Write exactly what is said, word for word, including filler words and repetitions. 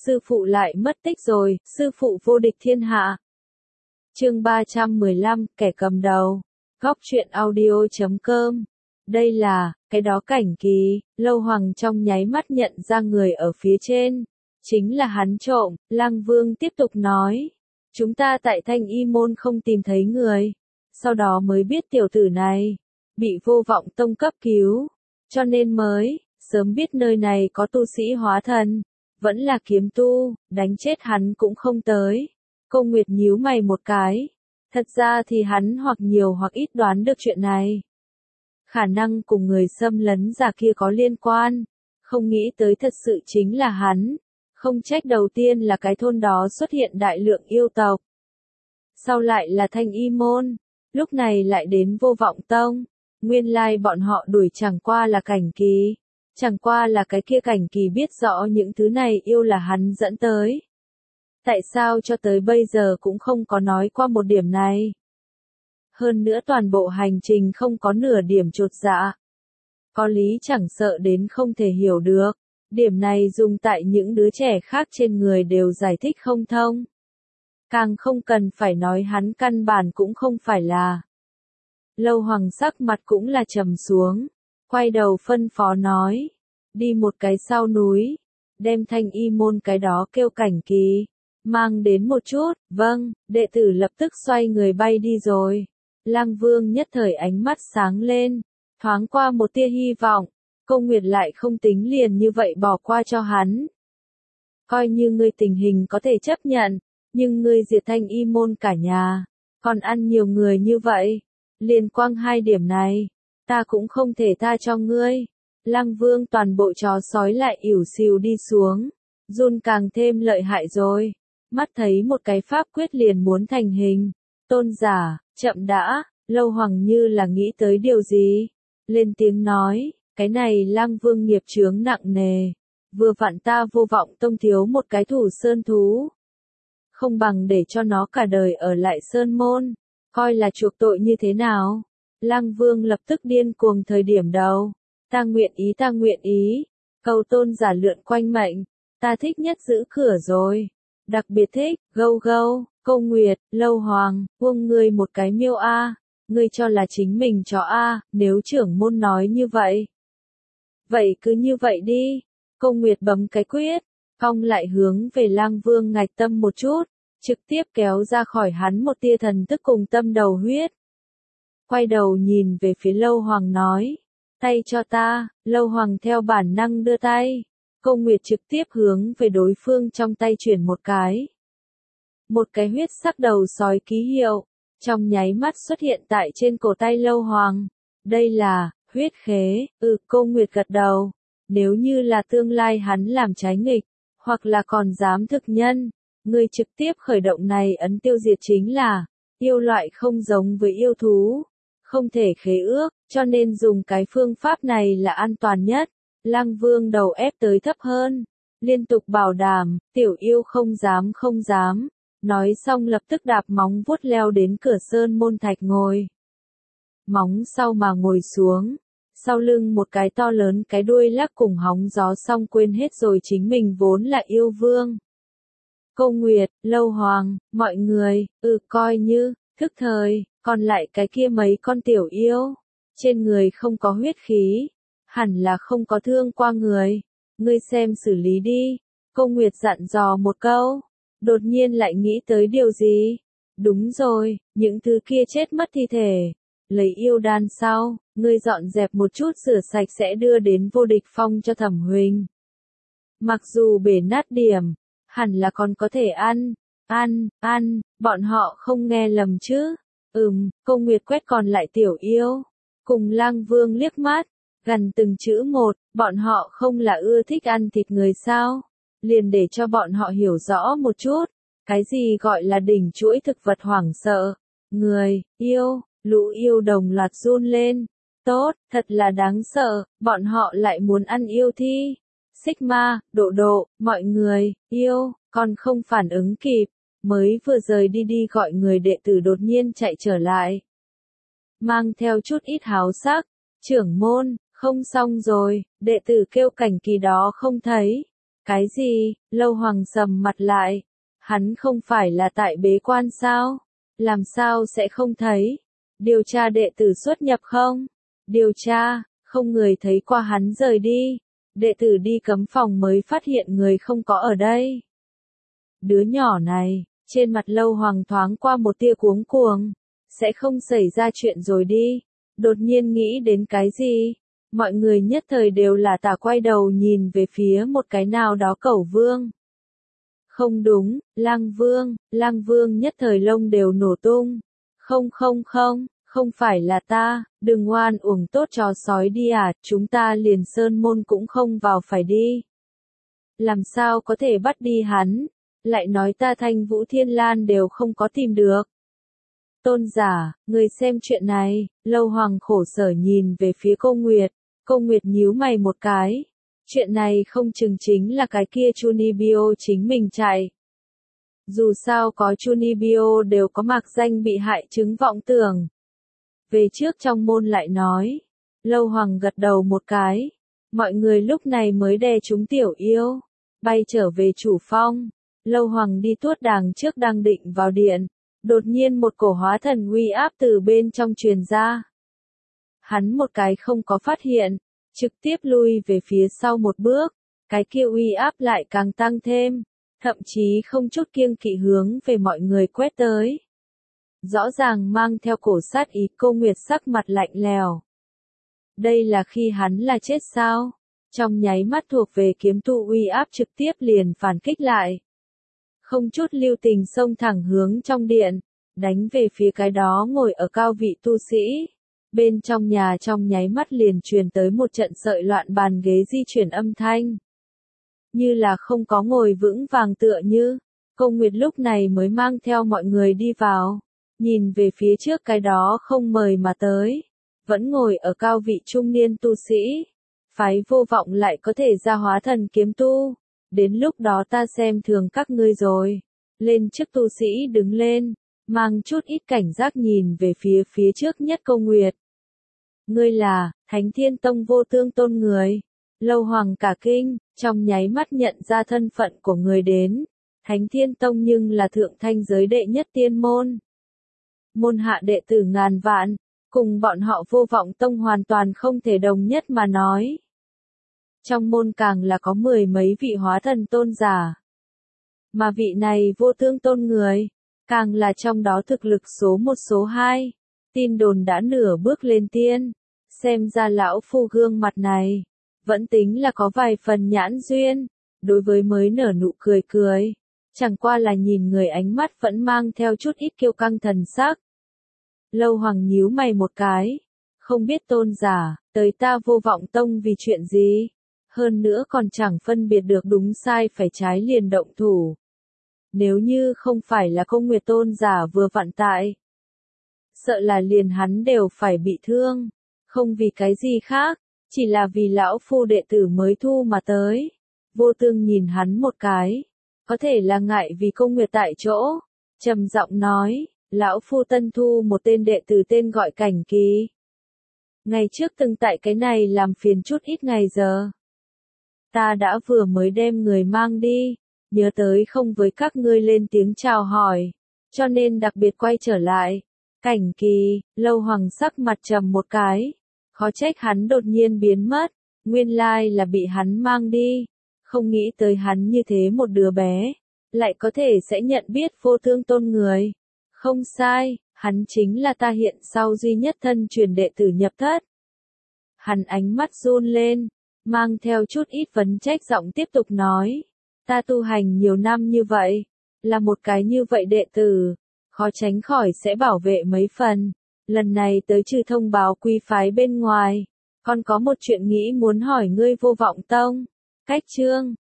sư phụ lại mất tích rồi, sư phụ vô địch thiên hạ. Chương ba trăm mười lăm, kẻ cầm đầu. Góc truyện audio chấm com. Đây là, cái đó Cảnh Kỳ, Lâu Hoàng trong nháy mắt nhận ra người ở phía trên. Chính là hắn trộm, Lăng Vương tiếp tục nói. Chúng ta tại Thanh Y Môn không tìm thấy người. Sau đó mới biết tiểu tử này, bị Vô Vọng Tông cấp cứu. Cho nên mới, sớm biết nơi này có tu sĩ hóa thần. Vẫn là kiếm tu, đánh chết hắn cũng không tới. Cô Nguyệt nhíu mày một cái. Thật ra thì hắn hoặc nhiều hoặc ít đoán được chuyện này. Khả năng cùng người xâm lấn giả kia có liên quan. Không nghĩ tới thật sự chính là hắn. Không trách đầu tiên là cái thôn đó xuất hiện đại lượng yêu tộc. Sau lại là Thanh Y Môn. Lúc này lại đến Vô Vọng Tông. Nguyên lai bọn họ đuổi chẳng qua là Cảnh Kỳ. Chẳng qua là cái kia Cảnh Kỳ biết rõ những thứ này yêu là hắn dẫn tới. Tại sao cho tới bây giờ cũng không có nói qua một điểm này? Hơn nữa toàn bộ hành trình không có nửa điểm chột dạ. Có lý chẳng sợ đến không thể hiểu được. Điểm này dùng tại những đứa trẻ khác trên người đều giải thích không thông. Càng không cần phải nói hắn căn bản cũng không phải là. Lâu Hoàng sắc mặt cũng là trầm xuống. Quay đầu phân phó nói. Đi một cái sau núi. Đem Thanh Y Môn cái đó kêu Cảnh Kỳ. Mang đến một chút, vâng, đệ tử lập tức xoay người bay đi rồi. Lăng Vương nhất thời ánh mắt sáng lên, thoáng qua một tia hy vọng, Cô Nguyệt lại không tính liền như vậy bỏ qua cho hắn. Coi như ngươi tình hình có thể chấp nhận, nhưng ngươi diệt Thanh Y Môn cả nhà, còn ăn nhiều người như vậy, liên quan hai điểm này, ta cũng không thể tha cho ngươi. Lăng Vương toàn bộ chó sói lại ỉu xìu đi xuống, run càng thêm lợi hại rồi. Mắt thấy một cái pháp quyết liền muốn thành hình. Tôn giả, chậm đã, Lâu Hoàng như là nghĩ tới điều gì. Lên tiếng nói, cái này Lăng Vương nghiệp chướng nặng nề. Vừa vặn ta Vô Vọng Tông thiếu một cái thủ sơn thú. Không bằng để cho nó cả đời ở lại sơn môn. Coi là chuộc tội như thế nào. Lăng Vương lập tức điên cuồng thời điểm đầu. Ta nguyện ý ta nguyện ý. Cầu tôn giả lượn quanh mệnh. Ta thích nhất giữ cửa rồi. Đặc biệt thích, gâu gâu, Cô Nguyệt, Lâu Hoàng, buông ngươi một cái miêu a, ngươi cho là chính mình chó a, nếu trưởng môn nói như vậy. Vậy cứ như vậy đi. Cô Nguyệt bấm cái quyết, cong lại hướng về Lăng Vương ngạch tâm một chút, trực tiếp kéo ra khỏi hắn một tia thần thức cùng tâm đầu huyết. Quay đầu nhìn về phía Lâu Hoàng nói, tay cho ta. Lâu Hoàng theo bản năng đưa tay. Cô Nguyệt trực tiếp hướng về đối phương trong tay chuyển một cái. Một cái huyết sắc đầu sói ký hiệu, trong nháy mắt xuất hiện tại trên cổ tay Lâu Hoàng. Đây là, huyết khế, ừ, Cô Nguyệt gật đầu. Nếu như là tương lai hắn làm trái nghịch, hoặc là còn dám thực nhân, người trực tiếp khởi động này ấn tiêu diệt chính là, yêu loại không giống với yêu thú, không thể khế ước, cho nên dùng cái phương pháp này là an toàn nhất. Lăng Vương đầu ép tới thấp hơn, liên tục bảo đảm, tiểu yêu không dám không dám, nói xong lập tức đạp móng vuốt leo đến cửa sơn môn thạch ngồi. Móng sau mà ngồi xuống, sau lưng một cái to lớn cái đuôi lắc cùng hóng gió xong quên hết rồi chính mình vốn là yêu vương. Cô Nguyệt, Lâu Hoàng, mọi người, ừ coi như, thức thời, còn lại cái kia mấy con tiểu yêu, trên người không có huyết khí. Hẳn là không có thương qua người. Ngươi xem xử lý đi. Cô Nguyệt dặn dò một câu. Đột nhiên lại nghĩ tới điều gì? Đúng rồi, những thứ kia chết mất thi thể. Lấy yêu đan sau, ngươi dọn dẹp một chút rửa sạch sẽ đưa đến Vô Địch Phong cho Thẩm Huỳnh. Mặc dù bể nát điểm, hẳn là còn có thể ăn. Ăn, ăn, bọn họ không nghe lầm chứ. Ừm, Cô Nguyệt quét còn lại tiểu yêu. Cùng Lăng Vương liếc mắt. Gần từng chữ một, bọn họ không là ưa thích ăn thịt người sao? Liền để cho bọn họ hiểu rõ một chút, cái gì gọi là đỉnh chuỗi thực vật hoảng sợ. Người, yêu, lũ yêu đồng loạt run lên. Tốt, thật là đáng sợ, bọn họ lại muốn ăn yêu thi. Sigma, Độ Độ, mọi người, yêu, còn không phản ứng kịp, mới vừa rời đi đi gọi người đệ tử đột nhiên chạy trở lại. Mang theo chút ít háo sắc, trưởng môn. Không xong rồi, đệ tử kêu Cảnh Kỳ đó không thấy. Cái gì? Lâu Hoàng sầm mặt lại. Hắn không phải là tại bế quan sao? Làm sao sẽ không thấy? Điều tra đệ tử xuất nhập không? Điều tra, không người thấy qua hắn rời đi. Đệ tử đi cấm phòng mới phát hiện người không có ở đây. Đứa nhỏ này, trên mặt Lâu Hoàng thoáng qua một tia cuống cuồng. Sẽ không xảy ra chuyện rồi đi. Đột nhiên nghĩ đến cái gì? Mọi người nhất thời đều là tả quay đầu nhìn về phía một cái nào đó Cẩu Vương. Không đúng, Lang Vương, Lang Vương nhất thời lông đều nổ tung. Không không không, không phải là ta, đừng oan uổng tốt trò sói đi à, chúng ta liền sơn môn cũng không vào phải đi. Làm sao có thể bắt đi hắn, lại nói ta Thanh Vũ Thiên Lan đều không có tìm được. Tôn giả, người xem chuyện này, Lâu Hoàng khổ sở nhìn về phía Cô Nguyệt, Cô Nguyệt nhíu mày một cái. Chuyện này không chừng chính là cái kia Chunibyo chính mình chạy. Dù sao có Chunibyo đều có mạc danh bị hại chứng vọng tưởng. Về trước trong môn lại nói. Lâu Hoàng gật đầu một cái. Mọi người lúc này mới đè chúng tiểu yêu. Bay trở về chủ phong. Lâu Hoàng đi tuốt đàng trước đang định vào điện. Đột nhiên một cổ hóa thần uy áp từ bên trong truyền ra. Hắn một cái không có phát hiện. Trực tiếp lui về phía sau một bước. Cái kia uy áp lại càng tăng thêm. Thậm chí không chút kiêng kỵ hướng về mọi người quét tới. Rõ ràng mang theo cổ sát ý. Cô Nguyệt sắc mặt lạnh lèo. Đây là khi hắn là chết sao? Trong nháy mắt thuộc về kiếm tu uy áp trực tiếp liền phản kích lại. Không chút lưu tình xông thẳng hướng trong điện. Đánh về phía cái đó ngồi ở cao vị tu sĩ. Bên trong nhà trong nháy mắt liền truyền tới một trận sợi loạn bàn ghế di chuyển âm thanh. Như là không có ngồi vững vàng tựa như. Cô Nguyệt lúc này mới mang theo mọi người đi vào. Nhìn về phía trước cái đó không mời mà tới. Vẫn ngồi ở cao vị trung niên tu sĩ. Phái Vô Vọng lại có thể ra hóa thần kiếm tu. Đến lúc đó ta xem thường các ngươi rồi. Lên trước tu sĩ đứng lên. Mang chút ít cảnh giác nhìn về phía phía trước nhất Cô Nguyệt. Ngươi là, Thánh Thiên Tông Vô Tương Tôn người. Lâu Hoàng cả kinh, trong nháy mắt nhận ra thân phận của người đến. Thánh Thiên Tông nhưng là thượng thanh giới đệ nhất tiên môn. Môn hạ đệ tử ngàn vạn, cùng bọn họ Vô Vọng Tông hoàn toàn không thể đồng nhất mà nói. Trong môn càng là có mười mấy vị hóa thần tôn giả. Mà vị này Vô Tương Tôn người, càng là trong đó thực lực số một số hai. Tin đồn đã nửa bước lên tiên. Xem ra lão phu gương mặt này. Vẫn tính là có vài phần nhãn duyên. Đối với mới nở nụ cười cười. Chẳng qua là nhìn người ánh mắt vẫn mang theo chút ít kiêu căng thần sắc. Lâu Hoàng nhíu mày một cái. Không biết tôn giả, tới ta Vô Vọng Tông vì chuyện gì. Hơn nữa còn chẳng phân biệt được đúng sai phải trái liền động thủ. Nếu như không phải là Cô Nguyệt tôn giả vừa vặn tại. Sợ là liền hắn đều phải bị thương. Không vì cái gì khác. Chỉ là vì lão phu đệ tử mới thu mà tới. Vô Tương nhìn hắn một cái. Có thể là ngại vì Cô Nguyệt tại chỗ. Trầm giọng nói. Lão phu tân thu một tên đệ tử tên gọi Cảnh Kỳ. Ngày trước từng tại cái này làm phiền chút ít ngày giờ. Ta đã vừa mới đem người mang đi. Nhớ tới không với các ngươi lên tiếng chào hỏi. Cho nên đặc biệt quay trở lại. Cảnh Kỳ, Lâu Hoàng sắc mặt trầm một cái. Khó trách hắn đột nhiên biến mất. Nguyên lai là bị hắn mang đi. Không nghĩ tới hắn như thế một đứa bé. Lại có thể sẽ nhận biết Vô Tương Tôn người. Không sai, hắn chính là ta hiện sau duy nhất thân truyền đệ tử nhập thất. Hắn ánh mắt run lên. Mang theo chút ít vấn trách giọng tiếp tục nói. Ta tu hành nhiều năm như vậy. Là một cái như vậy đệ tử. Khó tránh khỏi sẽ bảo vệ mấy phần. Lần này tới trừ thông báo quy phái bên ngoài. Còn có một chuyện nghĩ muốn hỏi ngươi Vô Vọng Tông. Cách chương.